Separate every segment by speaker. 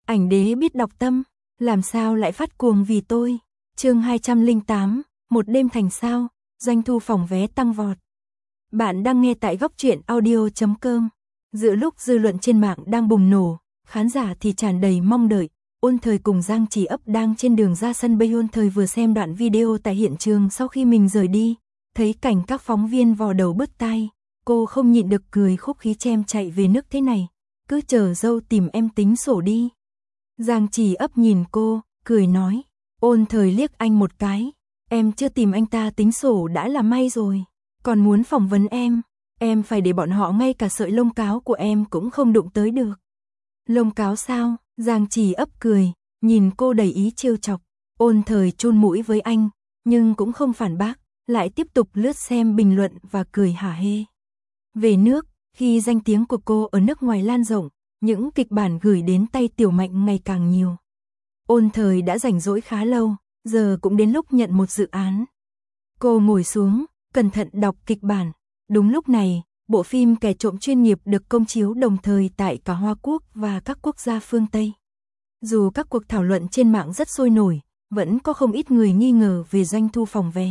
Speaker 1: Ảnh đế biết đọc tâm, làm sao lại phát cuồng vì tôi. Chương 208, một đêm thành sao, doanh thu phòng vé tăng vọt. Bạn đang nghe tại góc truyện audio.com. Giữa lúc dư luận trên mạng đang bùng nổ, khán giả thì tràn đầy mong đợi. Ôn Thời cùng Giang Chỉ Ấp đang trên đường ra sân bay. Ôn Thời vừa xem đoạn video tại hiện trường sau khi mình rời đi, thấy cảnh các phóng viên vò đầu bứt tai, cô không nhịn được cười khúc khí chem chạy về nước thế này, cứ chờ dâu tìm em tính sổ đi. Giang Chỉ Ấp nhìn cô, cười nói, Ôn Thời liếc anh một cái, em chưa tìm anh ta tính sổ đã là may rồi, còn muốn phỏng vấn em phải để bọn họ ngay cả sợi lông cáo của em cũng không đụng tới được. Lông cáo sao? Giang Chỉ Ấp cười, nhìn cô đầy ý trêu chọc. Ôn Thời chôn mũi với anh, nhưng cũng không phản bác, lại tiếp tục lướt xem bình luận và cười hả hê. Về nước, khi danh tiếng của cô ở nước ngoài lan rộng, những kịch bản gửi đến tay Tiểu Mạnh ngày càng nhiều. Ôn Thời đã rảnh rỗi khá lâu, giờ cũng đến lúc nhận một dự án. Cô ngồi xuống, cẩn thận đọc kịch bản. Đúng lúc này, bộ phim Kẻ trộm chuyên nghiệp được công chiếu đồng thời tại cả Hoa Quốc và các quốc gia phương Tây. Dù các cuộc thảo luận trên mạng rất sôi nổi, vẫn có không ít người nghi ngờ về doanh thu phòng vé.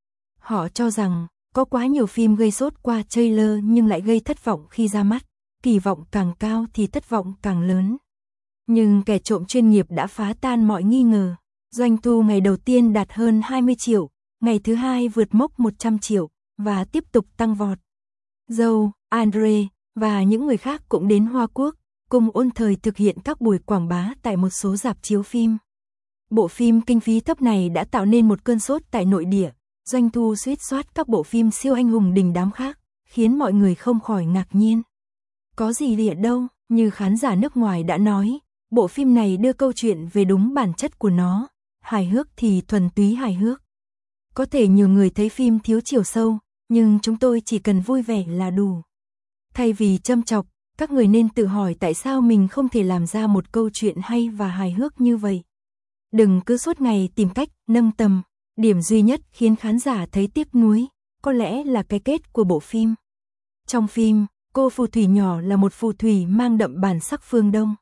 Speaker 1: Họ cho rằng, có quá nhiều phim gây sốt qua trailer nhưng lại gây thất vọng khi ra mắt, kỳ vọng càng cao thì thất vọng càng lớn. Nhưng Kẻ trộm chuyên nghiệp đã phá tan mọi nghi ngờ. Doanh thu ngày đầu tiên đạt hơn 20 triệu, ngày thứ hai vượt mốc 100 triệu, và tiếp tục tăng vọt. Dâu, Andre, và những người khác cũng đến Hoa Quốc, cùng Ôn Thời thực hiện các buổi quảng bá tại một số rạp chiếu phim. Bộ phim kinh phí thấp này đã tạo nên một cơn sốt tại nội địa, doanh thu suýt soát các bộ phim siêu anh hùng đình đám khác, khiến mọi người không khỏi ngạc nhiên. Có gì lịa đâu, như khán giả nước ngoài đã nói, bộ phim này đưa câu chuyện về đúng bản chất của nó, hài hước thì thuần túy hài hước. Có thể nhiều người thấy phim thiếu chiều sâu, nhưng chúng tôi chỉ cần vui vẻ là đủ. Thay vì châm chọc, các người nên tự hỏi tại sao mình không thể làm ra một câu chuyện hay và hài hước như vậy. Đừng cứ suốt ngày tìm cách nâng tầm. Điểm duy nhất khiến khán giả thấy tiếc nuối, có lẽ là cái kết của bộ phim. Trong phim, cô phù thủy nhỏ là một phù thủy mang đậm bản sắc phương Đông.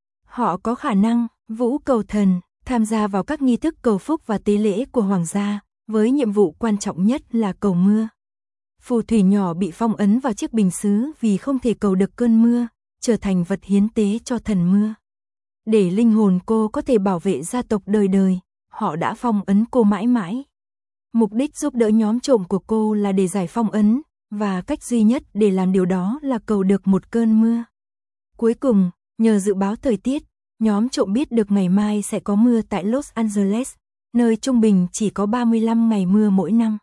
Speaker 1: Họ có khả năng vũ cầu thần, tham gia vào các nghi thức cầu phúc và tế lễ của hoàng gia, với nhiệm vụ quan trọng nhất là cầu mưa. Phù thủy nhỏ bị phong ấn vào chiếc bình sứ vì không thể cầu được cơn mưa, trở thành vật hiến tế cho thần mưa. Để linh hồn cô có thể bảo vệ gia tộc đời đời, họ đã phong ấn cô mãi mãi. Mục đích giúp đỡ nhóm trộm của cô là để giải phong ấn, và cách duy nhất để làm điều đó là cầu được một cơn mưa. Cuối cùng, nhờ dự báo thời tiết, nhóm trộm biết được ngày mai sẽ có mưa tại Los Angeles, nơi trung bình chỉ có 35 ngày mưa mỗi năm.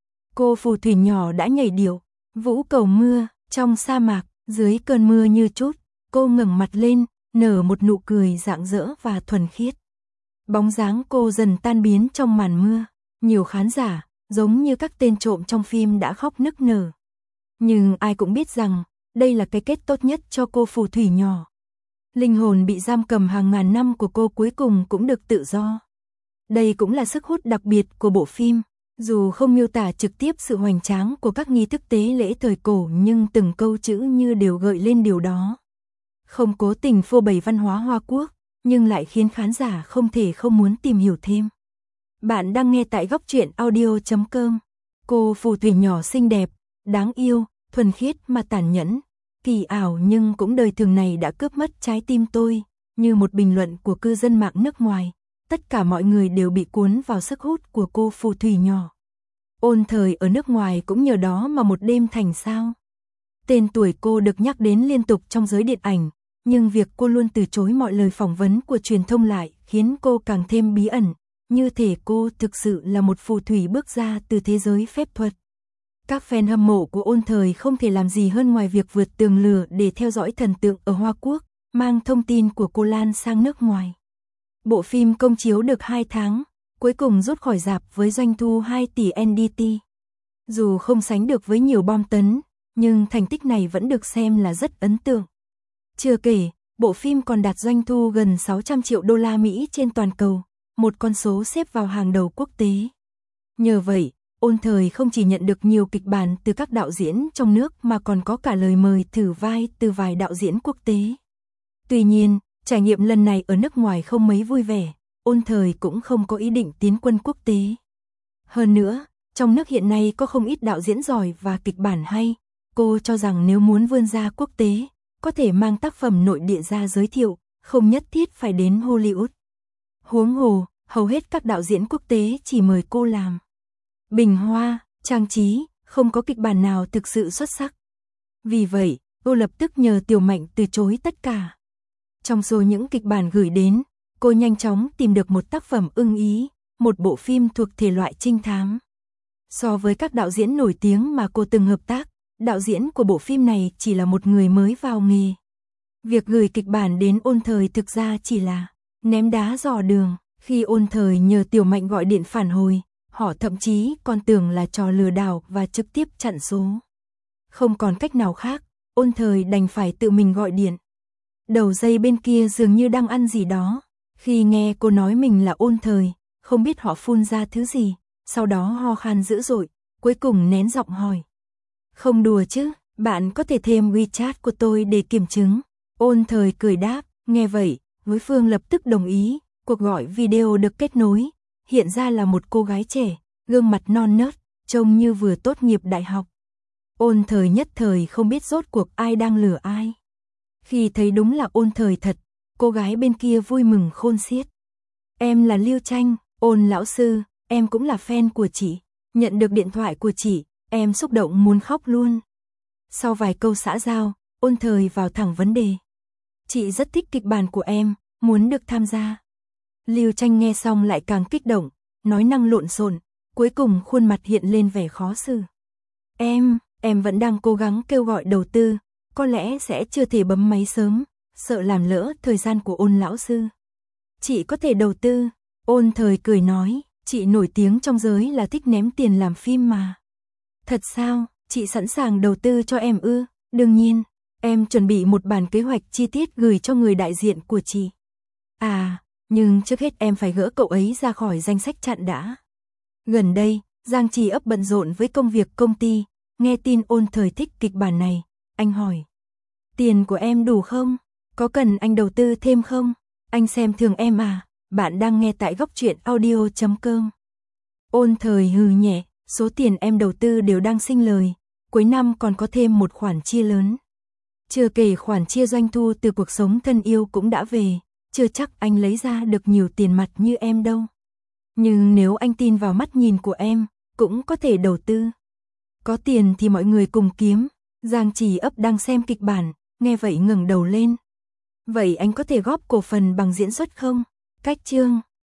Speaker 1: Cô phù thủy nhỏ đã nhảy điệu, vũ cầu mưa, trong sa mạc, dưới cơn mưa như chút, cô ngẩng mặt lên, nở một nụ cười rạng rỡ và thuần khiết. Bóng dáng cô dần tan biến trong màn mưa, nhiều khán giả, giống như các tên trộm trong phim đã khóc nức nở. Nhưng ai cũng biết rằng, đây là cái kết tốt nhất cho cô phù thủy nhỏ. Linh hồn bị giam cầm hàng ngàn năm của cô cuối cùng cũng được tự do. Đây cũng là sức hút đặc biệt của bộ phim, dù không miêu tả trực tiếp sự hoành tráng của các nghi thức tế lễ thời cổ nhưng từng câu chữ như đều gợi lên điều đó. Không cố tình phô bày văn hóa Hoa Quốc, nhưng lại khiến khán giả không thể không muốn tìm hiểu thêm. Bạn đang nghe tại góc truyện audio.com. Cô phù thủy nhỏ xinh đẹp, đáng yêu, thuần khiết mà tàn nhẫn, kỳ ảo nhưng cũng đời thường này đã cướp mất trái tim tôi, như một bình luận của cư dân mạng nước ngoài. Tất cả mọi người đều bị cuốn vào sức hút của cô phù thủy nhỏ. Ôn Thời ở nước ngoài cũng nhờ đó mà một đêm thành sao. Tên tuổi cô được nhắc đến liên tục trong giới điện ảnh, nhưng việc cô luôn từ chối mọi lời phỏng vấn của truyền thông lại khiến cô càng thêm bí ẩn, như thể cô thực sự là một phù thủy bước ra từ thế giới phép thuật. Các fan hâm mộ của Ôn Thời không thể làm gì hơn ngoài việc vượt tường lửa để theo dõi thần tượng ở Hoa Quốc, mang thông tin của cô lan sang nước ngoài. Bộ phim công chiếu được 2 tháng, cuối cùng rút khỏi rạp với doanh thu 2 tỷ NDT. Dù không sánh được với nhiều bom tấn, nhưng thành tích này vẫn được xem là rất ấn tượng. Chưa kể, bộ phim còn đạt doanh thu gần 600 triệu đô la Mỹ trên toàn cầu, một con số xếp vào hàng đầu quốc tế. Nhờ vậy, Ôn Thời không chỉ nhận được nhiều kịch bản từ các đạo diễn trong nước mà còn có cả lời mời thử vai từ vài đạo diễn quốc tế. Tuy nhiên, Trải nghiệm lần này ở nước ngoài không mấy vui vẻ, Ôn Thời cũng không có ý định tiến quân quốc tế. Hơn nữa, trong nước hiện nay có không ít đạo diễn giỏi và kịch bản hay, cô cho rằng nếu muốn vươn ra quốc tế, có thể mang tác phẩm nội địa ra giới thiệu, không nhất thiết phải đến Hollywood. Huống hồ, hầu hết các đạo diễn quốc tế chỉ mời cô làm bình hoa, trang trí, không có kịch bản nào thực sự xuất sắc. Vì vậy, cô lập tức nhờ Tiểu Mạnh từ chối tất cả. Trong số những kịch bản gửi đến, cô nhanh chóng tìm được một tác phẩm ưng ý, một bộ phim thuộc thể loại trinh thám. So với các đạo diễn nổi tiếng mà cô từng hợp tác, đạo diễn của bộ phim này chỉ là một người mới vào nghề. Việc gửi kịch bản đến Ôn Thời thực ra chỉ là ném đá dò đường. Khi Ôn Thời nhờ Tiểu Mạnh gọi điện phản hồi, họ thậm chí còn tưởng là trò lừa đảo và trực tiếp chặn số. Không còn cách nào khác, Ôn Thời đành phải tự mình gọi điện. Đầu dây bên kia dường như đang ăn gì đó. Khi nghe cô nói mình là Ôn Thời, không biết họ phun ra thứ gì, sau đó ho khan dữ dội, cuối cùng nén giọng hỏi. Không đùa chứ, bạn có thể thêm WeChat của tôi để kiểm chứng. Ôn Thời cười đáp, nghe vậy, đối phương lập tức đồng ý, cuộc gọi video được kết nối, hiện ra là một cô gái trẻ, gương mặt non nớt, trông như vừa tốt nghiệp đại học. Ôn Thời nhất thời không biết rốt cuộc ai đang lừa ai. Khi thấy đúng là Ôn Thời thật, cô gái bên kia vui mừng khôn xiết. Em là Lưu Tranh, Ôn lão sư, em cũng là fan của chị. Nhận được điện thoại của chị, em xúc động muốn khóc luôn. Sau vài câu xã giao, Ôn Thời vào thẳng vấn đề. Chị rất thích kịch bản của em, muốn được tham gia. Lưu Tranh nghe xong lại càng kích động, nói năng lộn xộn, cuối cùng khuôn mặt hiện lên vẻ khó xử. Em vẫn đang cố gắng kêu gọi đầu tư, có lẽ sẽ chưa thể bấm máy sớm, sợ làm lỡ thời gian của Ôn lão sư. Chị có thể đầu tư, Ôn Thời cười nói, chị nổi tiếng trong giới là thích ném tiền làm phim mà. Thật sao, chị sẵn sàng đầu tư cho em ư? Đương nhiên, em chuẩn bị một bản kế hoạch chi tiết gửi cho người đại diện của chị. À, nhưng trước hết em phải gỡ cậu ấy ra khỏi danh sách chặn đã. Gần đây, Giang Trì Ấp bận rộn với công việc công ty, nghe tin Ôn Thời thích kịch bản này, anh hỏi. Tiền của em đủ không? Có cần anh đầu tư thêm không? Anh xem thường em à? Bạn đang nghe tại Góc Truyện Audio.com. Ôn Thời hừ nhẹ, số tiền em đầu tư đều đang sinh lời, cuối năm còn có thêm một khoản chia lớn. Chưa kể khoản chia doanh thu từ cuộc sống thân yêu cũng đã về, chưa chắc anh lấy ra được nhiều tiền mặt như em đâu. Nhưng nếu anh tin vào mắt nhìn của em, cũng có thể đầu tư. Có tiền thì mọi người cùng kiếm. Giang Trì Ấp đang xem kịch bản, nghe vậy ngẩng đầu lên. Vậy anh có thể góp cổ phần bằng diễn xuất không? Cách chương